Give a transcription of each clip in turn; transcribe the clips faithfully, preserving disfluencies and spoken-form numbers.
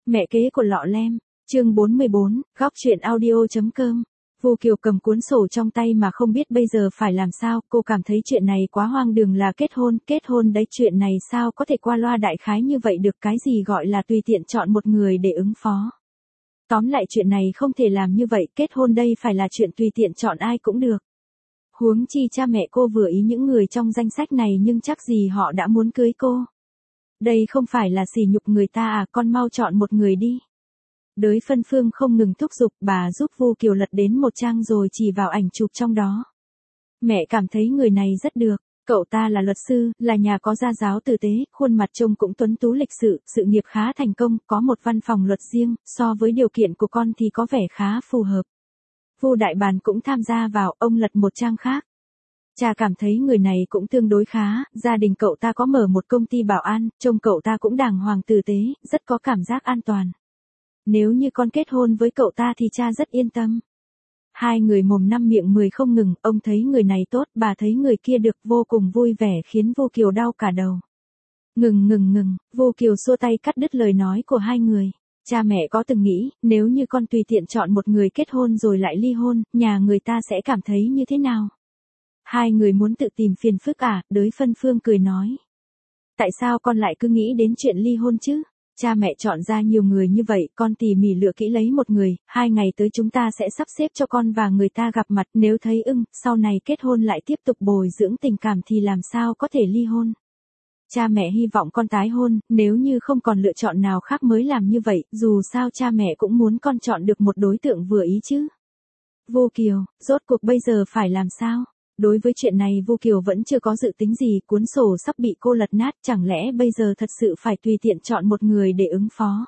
Mẹ kế của Lọ Lem, chương bốn mươi bốn, góc truyện audio.com. Vu Kiều cầm cuốn sổ trong tay mà không biết bây giờ phải làm sao, cô cảm thấy chuyện này quá hoang đường là kết hôn, kết hôn đấy, chuyện này sao có thể qua loa đại khái như vậy được, cái gì gọi là tùy tiện chọn một người để ứng phó. Tóm lại chuyện này không thể làm như vậy, kết hôn đây phải là chuyện tùy tiện chọn ai cũng được. Huống chi cha mẹ cô vừa ý những người trong danh sách này nhưng chắc gì họ đã muốn cưới cô. Đây không phải là sỉ nhục người ta à, con mau chọn một người đi. Đới Phân Phương không ngừng thúc giục, bà giúp Vu Kiều lật đến một trang rồi chỉ vào ảnh chụp trong đó. Mẹ cảm thấy người này rất được, cậu ta là luật sư, là nhà có gia giáo tử tế, khuôn mặt trông cũng tuấn tú lịch sự, sự nghiệp khá thành công, có một văn phòng luật riêng, so với điều kiện của con thì có vẻ khá phù hợp. Vu Đại Bàn cũng tham gia vào, ông lật một trang khác. Cha cảm thấy người này cũng tương đối khá, gia đình cậu ta có mở một công ty bảo an, trông cậu ta cũng đàng hoàng tử tế, rất có cảm giác an toàn. Nếu như con kết hôn với cậu ta thì cha rất yên tâm. Hai người mồm năm miệng mười không ngừng, ông thấy người này tốt, bà thấy người kia được, vô cùng vui vẻ khiến Vu Kiều đau cả đầu. Ngừng ngừng ngừng, Vu Kiều xua tay cắt đứt lời nói của hai người. Cha mẹ có từng nghĩ, nếu như con tùy tiện chọn một người kết hôn rồi lại ly hôn, nhà người ta sẽ cảm thấy như thế nào? Hai người muốn tự tìm phiền phức à, Đới Phân Phương cười nói. Tại sao con lại cứ nghĩ đến chuyện ly hôn chứ? Cha mẹ chọn ra nhiều người như vậy, con tỉ mỉ lựa kỹ lấy một người, hai ngày tới chúng ta sẽ sắp xếp cho con và người ta gặp mặt, nếu thấy ưng, sau này kết hôn lại tiếp tục bồi dưỡng tình cảm thì làm sao có thể ly hôn. Cha mẹ hy vọng con tái hôn, nếu như không còn lựa chọn nào khác mới làm như vậy, dù sao cha mẹ cũng muốn con chọn được một đối tượng vừa ý chứ. Vu Kiều, rốt cuộc bây giờ phải làm sao? Đối với chuyện này Vu Kiều vẫn chưa có dự tính gì, cuốn sổ sắp bị cô lật nát, chẳng lẽ bây giờ thật sự phải tùy tiện chọn một người để ứng phó.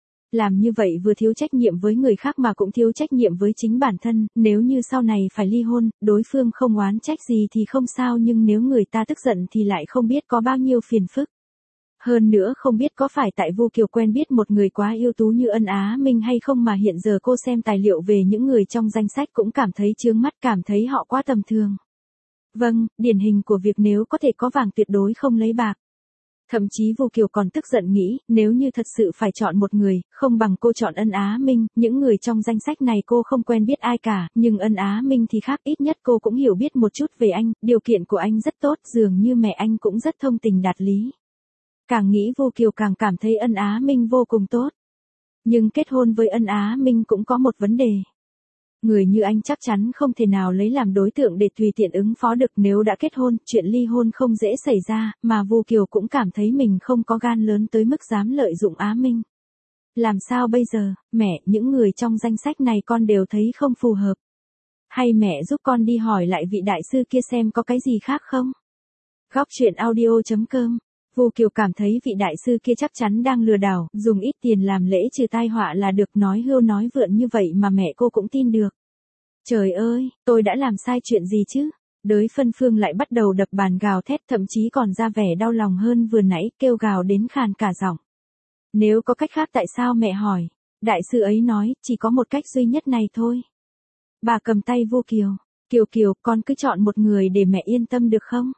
Làm như vậy vừa thiếu trách nhiệm với người khác mà cũng thiếu trách nhiệm với chính bản thân, nếu như sau này phải ly hôn, đối phương không oán trách gì thì không sao, nhưng nếu người ta tức giận thì lại không biết có bao nhiêu phiền phức. Hơn nữa không biết có phải tại Vu Kiều quen biết một người quá ưu tú như Ân Á Minh hay không mà hiện giờ cô xem tài liệu về những người trong danh sách cũng cảm thấy chướng mắt, cảm thấy họ quá tầm thường. Vâng, điển hình của việc nếu có thể có vàng tuyệt đối không lấy bạc. Thậm chí Vu Kiều còn tức giận nghĩ, nếu như thật sự phải chọn một người, không bằng cô chọn Ân Á Minh, những người trong danh sách này cô không quen biết ai cả, nhưng Ân Á Minh thì khác, ít nhất cô cũng hiểu biết một chút về anh, điều kiện của anh rất tốt, dường như mẹ anh cũng rất thông tình đạt lý. Càng nghĩ Vu Kiều càng cảm thấy Ân Á Minh vô cùng tốt. Nhưng kết hôn với Ân Á Minh cũng có một vấn đề. Người như anh chắc chắn không thể nào lấy làm đối tượng để tùy tiện ứng phó được, nếu đã kết hôn, chuyện ly hôn không dễ xảy ra, mà Vu Kiều cũng cảm thấy mình không có gan lớn tới mức dám lợi dụng Á Minh. Làm sao bây giờ, mẹ, những người trong danh sách này con đều thấy không phù hợp. Hay mẹ giúp con đi hỏi lại vị đại sư kia xem có cái gì khác không? Góc truyện audio.com. Vu Kiều cảm thấy vị đại sư kia chắc chắn đang lừa đảo, dùng ít tiền làm lễ trừ tai họa là được, nói hưu nói vượn như vậy mà mẹ cô cũng tin được. Trời ơi, tôi đã làm sai chuyện gì chứ? Đới Phân Phương lại bắt đầu đập bàn gào thét, thậm chí còn ra vẻ đau lòng hơn vừa nãy, kêu gào đến khàn cả giọng. Nếu có cách khác tại sao mẹ hỏi? Đại sư ấy nói, chỉ có một cách duy nhất này thôi. Bà cầm tay Vu Kiều. Kiều Kiều, con cứ chọn một người để mẹ yên tâm được không?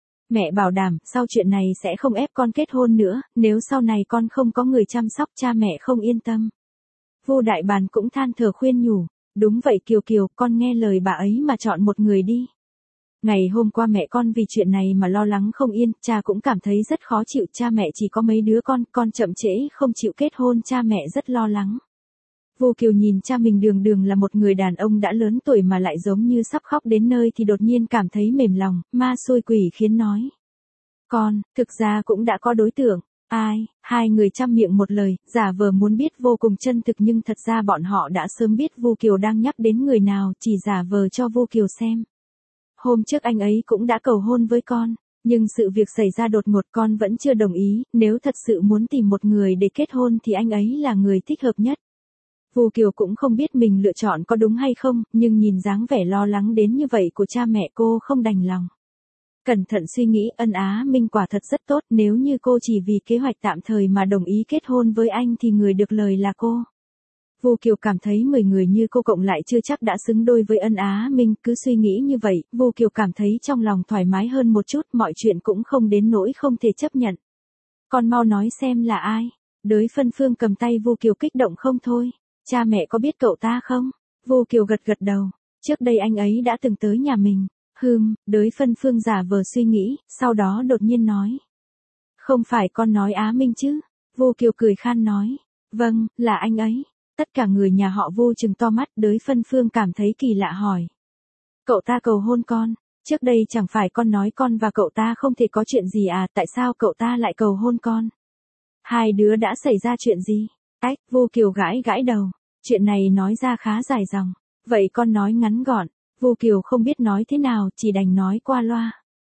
Mẹ bảo đảm, sau chuyện này sẽ không ép con kết hôn nữa, nếu sau này con không có người chăm sóc cha mẹ không yên tâm. Vu Đại Bàn cũng than thở khuyên nhủ, đúng vậy Kiều Kiều, con nghe lời bà ấy mà chọn một người đi. Ngày hôm qua mẹ con vì chuyện này mà lo lắng không yên, cha cũng cảm thấy rất khó chịu, cha mẹ chỉ có mấy đứa con, con chậm trễ không chịu kết hôn, cha mẹ rất lo lắng. Vu Kiều nhìn cha mình đường đường là một người đàn ông đã lớn tuổi mà lại giống như sắp khóc đến nơi thì đột nhiên cảm thấy mềm lòng, ma xui quỷ khiến nói. Con, thực ra cũng đã có đối tượng. Ai? Hai người chăm miệng một lời, giả vờ muốn biết vô cùng chân thực nhưng thật ra bọn họ đã sớm biết Vu Kiều đang nhắc đến người nào, chỉ giả vờ cho Vu Kiều xem. Hôm trước anh ấy cũng đã cầu hôn với con, nhưng sự việc xảy ra đột ngột, con vẫn chưa đồng ý, nếu thật sự muốn tìm một người để kết hôn thì anh ấy là người thích hợp nhất. Vu Kiều cũng không biết mình lựa chọn có đúng hay không, nhưng nhìn dáng vẻ lo lắng đến như vậy của cha mẹ cô không đành lòng. Cẩn thận suy nghĩ, Ân Á Minh quả thật rất tốt, nếu như cô chỉ vì kế hoạch tạm thời mà đồng ý kết hôn với anh thì người được lời là cô. Vu Kiều cảm thấy mười người như cô cộng lại chưa chắc đã xứng đôi với Ân Á Minh, cứ suy nghĩ như vậy, Vu Kiều cảm thấy trong lòng thoải mái hơn một chút, mọi chuyện cũng không đến nỗi không thể chấp nhận. Con mau nói xem là ai. Đới Phân Phương cầm tay Vu Kiều kích động không thôi. Cha mẹ có biết cậu ta không? Vu Kiều gật gật đầu. Trước đây anh ấy đã từng tới nhà mình. Hừm, Đới Phân Phương giả vờ suy nghĩ, sau đó đột nhiên nói. Không phải con nói Á Minh chứ? Vu Kiều cười khan nói. Vâng, là anh ấy. Tất cả người nhà họ Vu trừng to mắt. Đới Phân Phương cảm thấy kỳ lạ hỏi. Cậu ta cầu hôn con. Trước đây chẳng phải con nói con và cậu ta không thể có chuyện gì à, tại sao cậu ta lại cầu hôn con? Hai đứa đã xảy ra chuyện gì? Ách, Vu Kiều gãi gãi đầu. Chuyện này nói ra khá dài dòng. Vậy con nói ngắn gọn. Vu Kiều không biết nói thế nào, chỉ đành nói qua loa.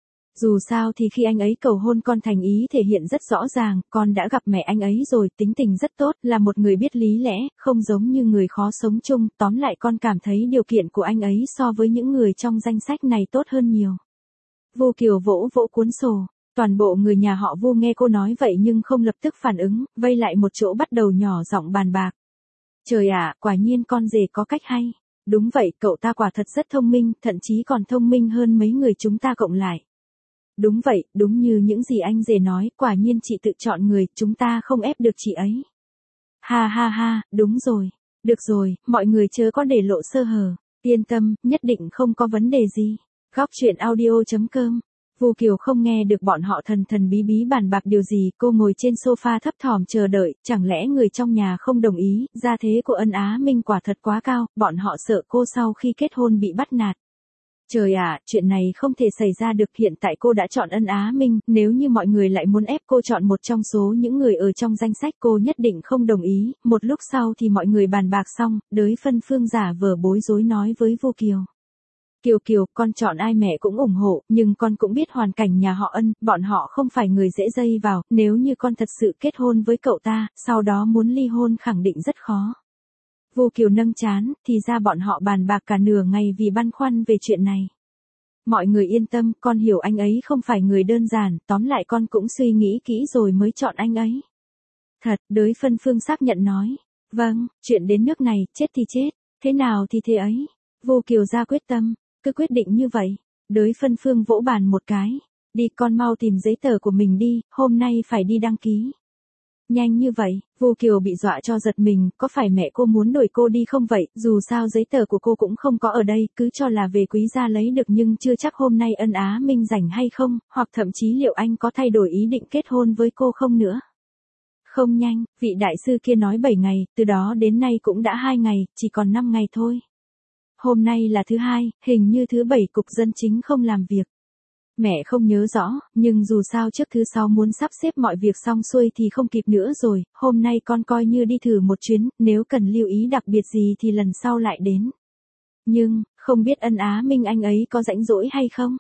Dù sao thì khi anh ấy cầu hôn con thành ý thể hiện rất rõ ràng, con đã gặp mẹ anh ấy rồi, tính tình rất tốt, là một người biết lý lẽ, không giống như người khó sống chung, tóm lại con cảm thấy điều kiện của anh ấy so với những người trong danh sách này tốt hơn nhiều. Vu Kiều vỗ vỗ cuốn sổ, toàn bộ người nhà họ Vu nghe cô nói vậy nhưng không lập tức phản ứng, vây lại một chỗ bắt đầu nhỏ giọng bàn bạc. Trời ạ, quả nhiên con rể có cách hay. Đúng vậy, cậu ta quả thật rất thông minh, thậm chí còn thông minh hơn mấy người chúng ta cộng lại. Đúng vậy, đúng như những gì anh rể nói, quả nhiên chị tự chọn người, chúng ta không ép được chị ấy. Ha ha ha, đúng rồi. Được rồi, mọi người chớ có để lộ sơ hở. Yên tâm, nhất định không có vấn đề gì. Góc truyện audio chấm com. Vu Kiều không nghe được bọn họ thần thần bí bí bàn bạc điều gì, cô ngồi trên sofa thấp thỏm chờ đợi, chẳng lẽ người trong nhà không đồng ý, gia thế của Ân Á Minh quả thật quá cao, bọn họ sợ cô sau khi kết hôn bị bắt nạt. Trời ạ, chuyện này không thể xảy ra được, hiện tại cô đã chọn Ân Á Minh, nếu như mọi người lại muốn ép cô chọn một trong số những người ở trong danh sách cô nhất định không đồng ý, một lúc sau thì mọi người bàn bạc xong, Đới Phân Phương giả vờ bối rối nói với Vu Kiều. Kiều Kiều, con chọn ai mẹ cũng ủng hộ, nhưng con cũng biết hoàn cảnh nhà họ Ân, bọn họ không phải người dễ dây vào, nếu như con thật sự kết hôn với cậu ta, sau đó muốn ly hôn khẳng định rất khó. Vu Kiều nâng trán, thì ra bọn họ bàn bạc cả nửa ngày vì băn khoăn về chuyện này. Mọi người yên tâm, con hiểu anh ấy không phải người đơn giản, tóm lại con cũng suy nghĩ kỹ rồi mới chọn anh ấy. Thật, Đới Phân Phương xác nhận nói. Vâng, chuyện đến nước này, chết thì chết, thế nào thì thế ấy. Vu Kiều ra quyết tâm, cứ quyết định như vậy. Đới Phân Phương vỗ bàn một cái. Đi con mau tìm giấy tờ của mình đi, hôm nay phải đi đăng ký. Nhanh như vậy, Vu Kiều bị dọa cho giật mình, có phải mẹ cô muốn đuổi cô đi không vậy, dù sao giấy tờ của cô cũng không có ở đây, cứ cho là về quý gia lấy được nhưng chưa chắc hôm nay Ân Á Minh rảnh hay không, hoặc thậm chí liệu anh có thay đổi ý định kết hôn với cô không nữa. Không nhanh, vị đại sư kia nói bảy ngày, từ đó đến nay cũng đã hai ngày, chỉ còn năm ngày thôi. Hôm nay là thứ hai, hình như thứ bảy cục dân chính không làm việc. Mẹ không nhớ rõ, nhưng dù sao trước thứ sáu muốn sắp xếp mọi việc xong xuôi thì không kịp nữa rồi, hôm nay con coi như đi thử một chuyến, nếu cần lưu ý đặc biệt gì thì lần sau lại đến. Nhưng, không biết Ân Á Minh anh ấy có rảnh rỗi hay không?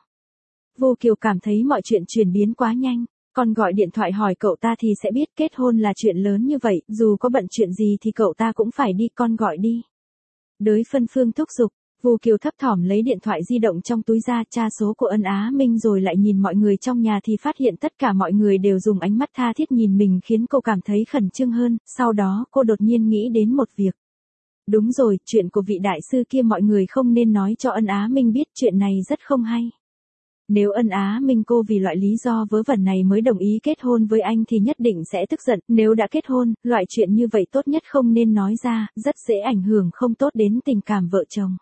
Vu Kiều cảm thấy mọi chuyện chuyển biến quá nhanh, con gọi điện thoại hỏi cậu ta thì sẽ biết kết hôn là chuyện lớn như vậy, dù có bận chuyện gì thì cậu ta cũng phải đi, con gọi đi. Đới Phân Phương thúc giục. Vu Kiều thấp thỏm lấy điện thoại di động trong túi ra tra số của Ân Á Minh rồi lại nhìn mọi người trong nhà thì phát hiện tất cả mọi người đều dùng ánh mắt tha thiết nhìn mình khiến cô cảm thấy khẩn trương hơn, sau đó cô đột nhiên nghĩ đến một việc. Đúng rồi, chuyện của vị đại sư kia mọi người không nên nói cho Ân Á Minh biết, chuyện này rất không hay. Nếu Ân Á Minh cô vì loại lý do vớ vẩn này mới đồng ý kết hôn với anh thì nhất định sẽ tức giận, nếu đã kết hôn, loại chuyện như vậy tốt nhất không nên nói ra, rất dễ ảnh hưởng không tốt đến tình cảm vợ chồng.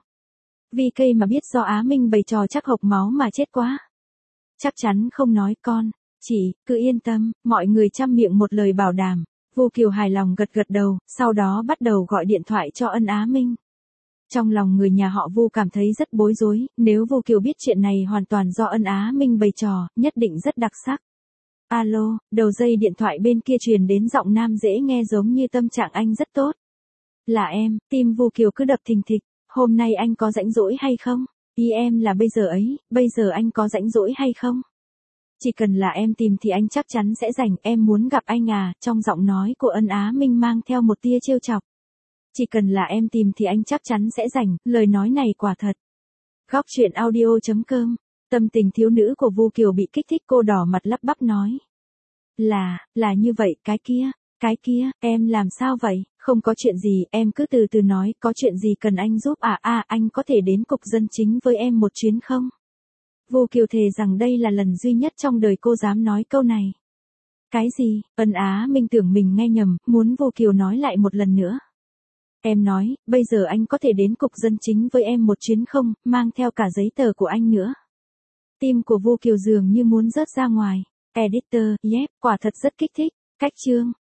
Vì cây mà biết do Á Minh bày trò chắc hộc máu mà chết quá. Chắc chắn không nói con, chị, cứ yên tâm, mọi người chăm miệng một lời bảo đảm. Vu Kiều hài lòng gật gật đầu, sau đó bắt đầu gọi điện thoại cho Ân Á Minh. Trong lòng người nhà họ Vu cảm thấy rất bối rối, nếu Vu Kiều biết chuyện này hoàn toàn do Ân Á Minh bày trò, nhất định rất đặc sắc. Alo, đầu dây điện thoại bên kia truyền đến giọng nam dễ nghe giống như tâm trạng anh rất tốt. Là em, tim Vu Kiều cứ đập thình thịch. Hôm nay anh có rảnh rỗi hay không? Ý em là bây giờ ấy, bây giờ anh có rảnh rỗi hay không? Chỉ cần là em tìm thì anh chắc chắn sẽ rảnh, em muốn gặp anh à, trong giọng nói của Ân Á Minh mang theo một tia trêu chọc. Chỉ cần là em tìm thì anh chắc chắn sẽ rảnh, lời nói này quả thật. Góc truyện audio chấm com, tâm tình thiếu nữ của Vu Kiều bị kích thích, cô đỏ mặt lắp bắp nói. Là, là như vậy, cái kia. Cái kia, em làm sao vậy? Không có chuyện gì, em cứ từ từ nói, có chuyện gì cần anh giúp à à, anh có thể đến cục dân chính với em một chuyến không? Vu Kiều thề rằng đây là lần duy nhất trong đời cô dám nói câu này. Cái gì? Ân Á Minh tưởng mình nghe nhầm, muốn Vô Kiều nói lại một lần nữa. Em nói, bây giờ anh có thể đến cục dân chính với em một chuyến không, mang theo cả giấy tờ của anh nữa. Tim của Vô Kiều dường như muốn rớt ra ngoài. Editor, yep, quả thật rất kích thích. Cách chương.